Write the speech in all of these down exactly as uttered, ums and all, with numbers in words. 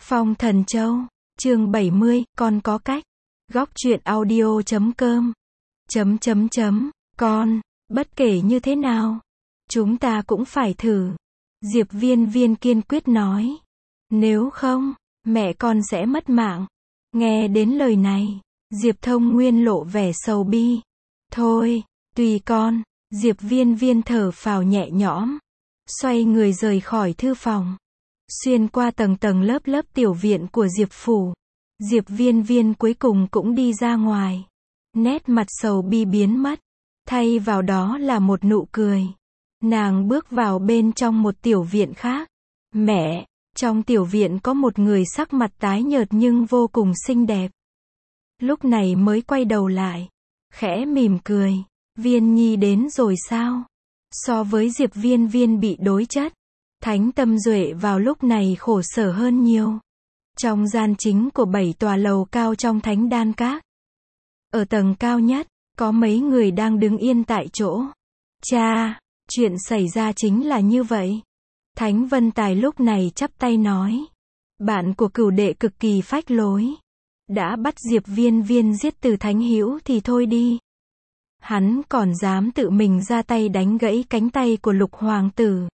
Phong Thần Châu, chương bảy mươi, con có cách. Góc truyện audio chấm com. Chấm chấm chấm, con, bất kể như thế nào, chúng ta cũng phải thử. Diệp Viên Viên kiên quyết nói. Nếu không, mẹ con sẽ mất mạng. Nghe đến lời này, Diệp Thông Nguyên lộ vẻ sầu bi. Thôi, tùy con. Diệp Viên Viên thở phào nhẹ nhõm, xoay người rời khỏi thư phòng, xuyên qua tầng tầng lớp lớp tiểu viện của Diệp phủ. Diệp Viên Viên cuối cùng cũng đi ra ngoài. Nét mặt sầu bi biến mất, thay vào đó là một nụ cười. Nàng bước vào bên trong một tiểu viện khác. Mẹ, trong tiểu viện có một người sắc mặt tái nhợt nhưng vô cùng xinh đẹp. Lúc này mới quay đầu lại, khẽ mỉm cười. Viên Nhi đến rồi sao? So với Diệp Viên Viên bị đối chất, Thánh Tâm Duệ vào lúc này khổ sở hơn nhiều. Trong gian chính của bảy tòa lầu cao trong Thánh Đan Các, ở tầng cao nhất, có mấy người đang đứng yên tại chỗ. Cha, chuyện xảy ra chính là như vậy. Thánh Vân Tài lúc này chắp tay nói. Bạn của cửu đệ cực kỳ phách lối. Đã bắt Diệp Viên Viên giết Từ Thánh Hữu thì thôi đi. Hắn còn dám tự mình ra tay đánh gãy cánh tay của Lục Hoàng tử.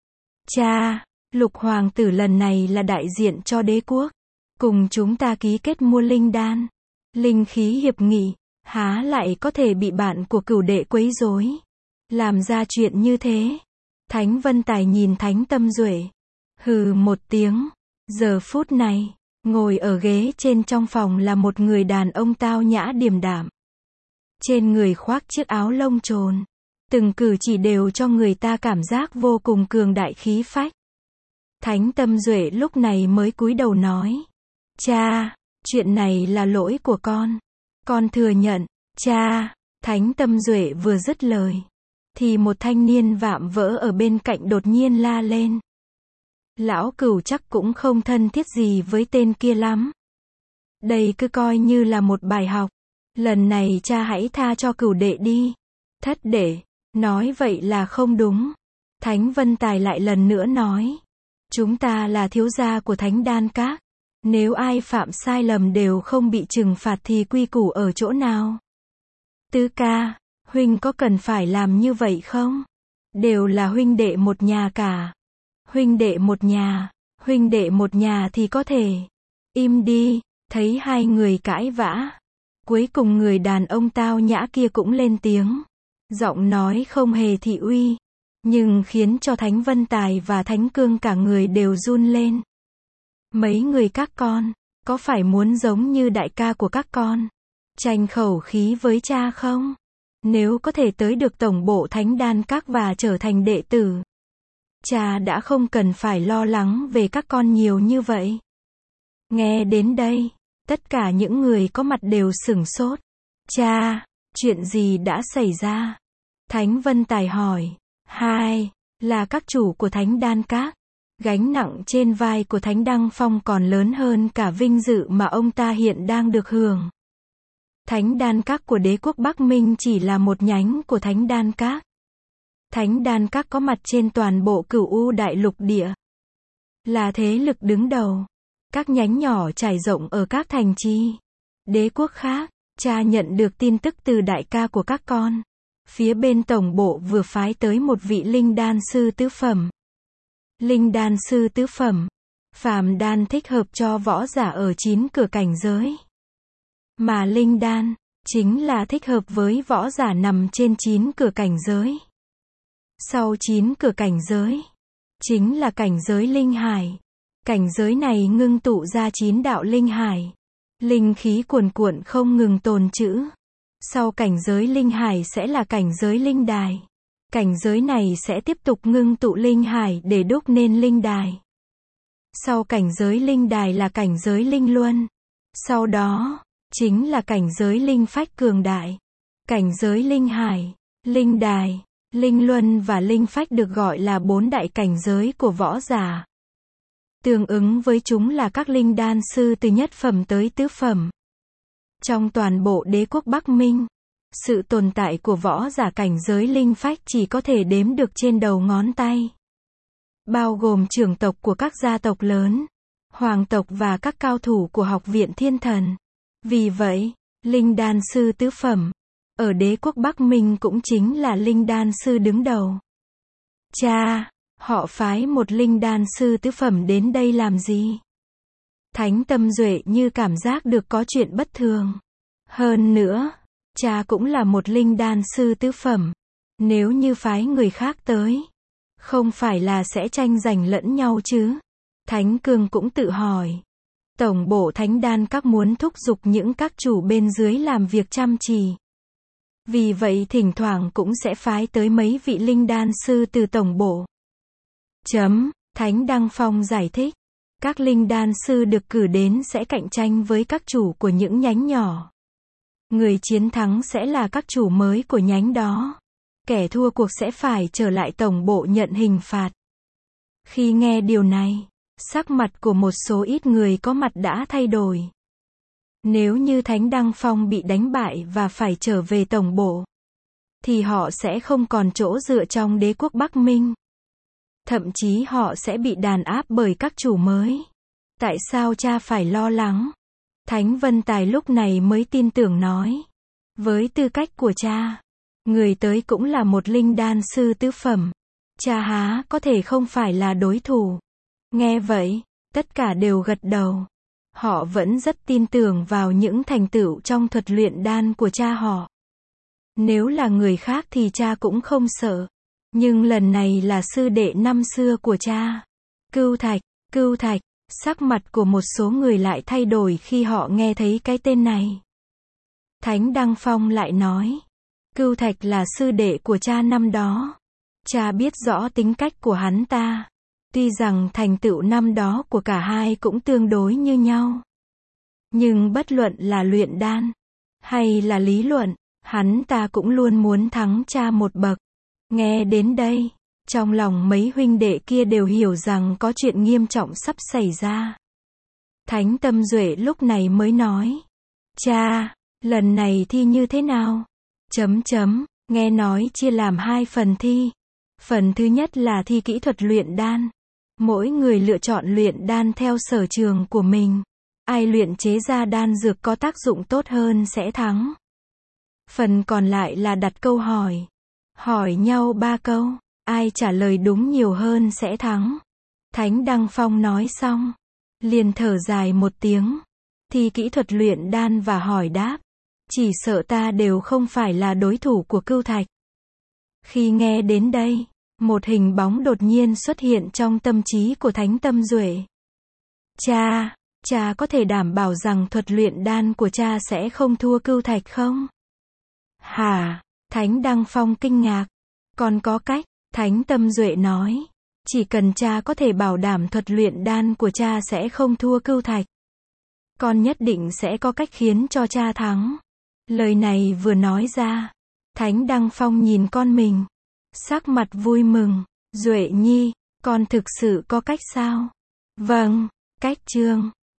Cha, Lục Hoàng tử lần này là đại diện cho đế quốc, cùng chúng ta ký kết mua linh đan, linh khí hiệp nghị, há lại có thể bị bạn của cửu đệ quấy rối, làm ra chuyện như thế. Thánh Vân Tài nhìn Thánh Tâm Duệ, hừ một tiếng. Giờ phút này, ngồi ở ghế trên trong phòng là một người đàn ông tao nhã điềm đạm. Trên người khoác chiếc áo lông trồn, từng cử chỉ đều cho người ta cảm giác vô cùng cường đại khí phách. Thánh Tâm Duệ lúc này mới cúi đầu nói. Cha, chuyện này là lỗi của con. Con thừa nhận. Cha, Thánh Tâm Duệ vừa dứt lời, thì một thanh niên vạm vỡ ở bên cạnh đột nhiên la lên. Lão Cửu chắc cũng không thân thiết gì với tên kia lắm. Đây cứ coi như là một bài học. Lần này cha hãy tha cho cửu đệ đi. Thất đệ, nói vậy là không đúng. Thánh Vân Tài lại lần nữa nói. Chúng ta là thiếu gia của Thánh Đan Các. Nếu ai phạm sai lầm đều không bị trừng phạt thì quy củ ở chỗ nào? Tứ ca, huynh có cần phải làm như vậy không? Đều là huynh đệ một nhà cả. Huynh đệ một nhà, huynh đệ một nhà thì có thể. Im đi, thấy hai người cãi vã. Cuối cùng người đàn ông tao nhã kia cũng lên tiếng. Giọng nói không hề thị uy, nhưng khiến cho Thánh Vân Tài và Thánh Cương cả người đều run lên. Mấy người các con, có phải muốn giống như đại ca của các con, tranh khẩu khí với cha không? Nếu có thể tới được tổng bộ Thánh Đan Các và trở thành đệ tử, cha đã không cần phải lo lắng về các con nhiều như vậy. Nghe đến đây, tất cả những người có mặt đều sửng sốt. Cha, chuyện gì đã xảy ra? Thánh Vân Tài hỏi. Hai, là các chủ của Thánh Đan Các. Gánh nặng trên vai của Thánh Đăng Phong còn lớn hơn cả vinh dự mà ông ta hiện đang được hưởng. Thánh Đan Các của đế quốc Bắc Minh chỉ là một nhánh của Thánh Đan Các. Thánh Đan Các có mặt trên toàn bộ Cửu U đại lục địa, là thế lực đứng đầu. Các nhánh nhỏ trải rộng ở các thành trì, đế quốc khác. Cha nhận được tin tức từ đại ca của các con. Phía bên tổng bộ vừa phái tới một vị linh đan sư tứ phẩm. Linh đan sư tứ phẩm, phàm đan thích hợp cho võ giả ở chín cửa cảnh giới. Mà linh đan, chính là thích hợp với võ giả nằm trên chín cửa cảnh giới. Sau chín cửa cảnh giới, chính là cảnh giới linh hải. Cảnh giới này ngưng tụ ra chín đạo linh hải. Linh khí cuồn cuộn không ngừng tồn trữ. Sau cảnh giới linh hải sẽ là cảnh giới linh đài. Cảnh giới này sẽ tiếp tục ngưng tụ linh hải để đúc nên linh đài. Sau cảnh giới linh đài là cảnh giới linh luân. Sau đó, chính là cảnh giới linh phách cường đại. Cảnh giới linh hải, linh đài, linh luân và linh phách được gọi là bốn đại cảnh giới của võ giả. Tương ứng với chúng là các linh đan sư từ nhất phẩm tới tứ phẩm. Trong toàn bộ đế quốc Bắc Minh, sự tồn tại của võ giả cảnh giới linh phách chỉ có thể đếm được trên đầu ngón tay. Bao gồm trưởng tộc của các gia tộc lớn, hoàng tộc và các cao thủ của học viện thiên thần. Vì vậy, linh đan sư tứ phẩm, ở đế quốc Bắc Minh cũng chính là linh đan sư đứng đầu. Cha, họ phái một linh đan sư tứ phẩm đến đây làm gì? Thánh Tâm Duệ như cảm giác được có chuyện bất thường. Hơn nữa, cha cũng là một linh đan sư tứ phẩm. Nếu như phái người khác tới, không phải là sẽ tranh giành lẫn nhau chứ? Thánh Cương cũng tự hỏi. Tổng bộ Thánh Đan Các muốn thúc giục những các chủ bên dưới làm việc chăm chỉ. Vì vậy thỉnh thoảng cũng sẽ phái tới mấy vị linh đan sư từ tổng bộ. Chấm, Thánh Đăng Phong giải thích. Các linh đan sư được cử đến sẽ cạnh tranh với các chủ của những nhánh nhỏ. Người chiến thắng sẽ là các chủ mới của nhánh đó. Kẻ thua cuộc sẽ phải trở lại tổng bộ nhận hình phạt. Khi nghe điều này, sắc mặt của một số ít người có mặt đã thay đổi. Nếu như Thánh Đăng Phong bị đánh bại và phải trở về tổng bộ, thì họ sẽ không còn chỗ dựa trong đế quốc Bắc Minh. Thậm chí họ sẽ bị đàn áp bởi các chủ mới. Tại sao cha phải lo lắng? Thánh Vân Tài lúc này mới tin tưởng nói. Với tư cách của cha, người tới cũng là một linh đan sư tứ phẩm. Cha há có thể không phải là đối thủ. Nghe vậy, tất cả đều gật đầu. Họ vẫn rất tin tưởng vào những thành tựu trong thuật luyện đan của cha họ. Nếu là người khác thì cha cũng không sợ. Nhưng lần này là sư đệ năm xưa của cha. Cưu Thạch, Cưu Thạch, sắc mặt của một số người lại thay đổi khi họ nghe thấy cái tên này. Thánh Đăng Phong lại nói. Cưu Thạch là sư đệ của cha năm đó. Cha biết rõ tính cách của hắn ta. Tuy rằng thành tựu năm đó của cả hai cũng tương đối như nhau. Nhưng bất luận là luyện đan, hay là lý luận, hắn ta cũng luôn muốn thắng cha một bậc. Nghe đến đây, trong lòng mấy huynh đệ kia đều hiểu rằng có chuyện nghiêm trọng sắp xảy ra. Thánh Tâm Duệ lúc này mới nói. Cha, lần này thi như thế nào? Chấm chấm, nghe nói chia làm hai phần thi. Phần thứ nhất là thi kỹ thuật luyện đan. Mỗi người lựa chọn luyện đan theo sở trường của mình. Ai luyện chế ra đan dược có tác dụng tốt hơn sẽ thắng. Phần còn lại là đặt câu hỏi. Hỏi nhau ba câu. Ai trả lời đúng nhiều hơn sẽ thắng. Thánh Đăng Phong nói xong, liền thở dài một tiếng. Thi kỹ thuật luyện đan và hỏi đáp. Chỉ sợ ta đều không phải là đối thủ của Cưu Thạch. Khi nghe đến đây, một hình bóng đột nhiên xuất hiện trong tâm trí của Thánh Tâm Duệ. Cha, cha có thể đảm bảo rằng thuật luyện đan của cha sẽ không thua Cưu Thạch không? Hả? Thánh Đăng Phong kinh ngạc. Còn có cách, Thánh Tâm Duệ nói. Chỉ cần cha có thể bảo đảm thuật luyện đan của cha sẽ không thua Cưu Thạch, con nhất định sẽ có cách khiến cho cha thắng. Lời này vừa nói ra, Thánh Đăng Phong nhìn con mình, sắc mặt vui mừng. Duệ nhi, con thực sự có cách sao? Vâng, cách chương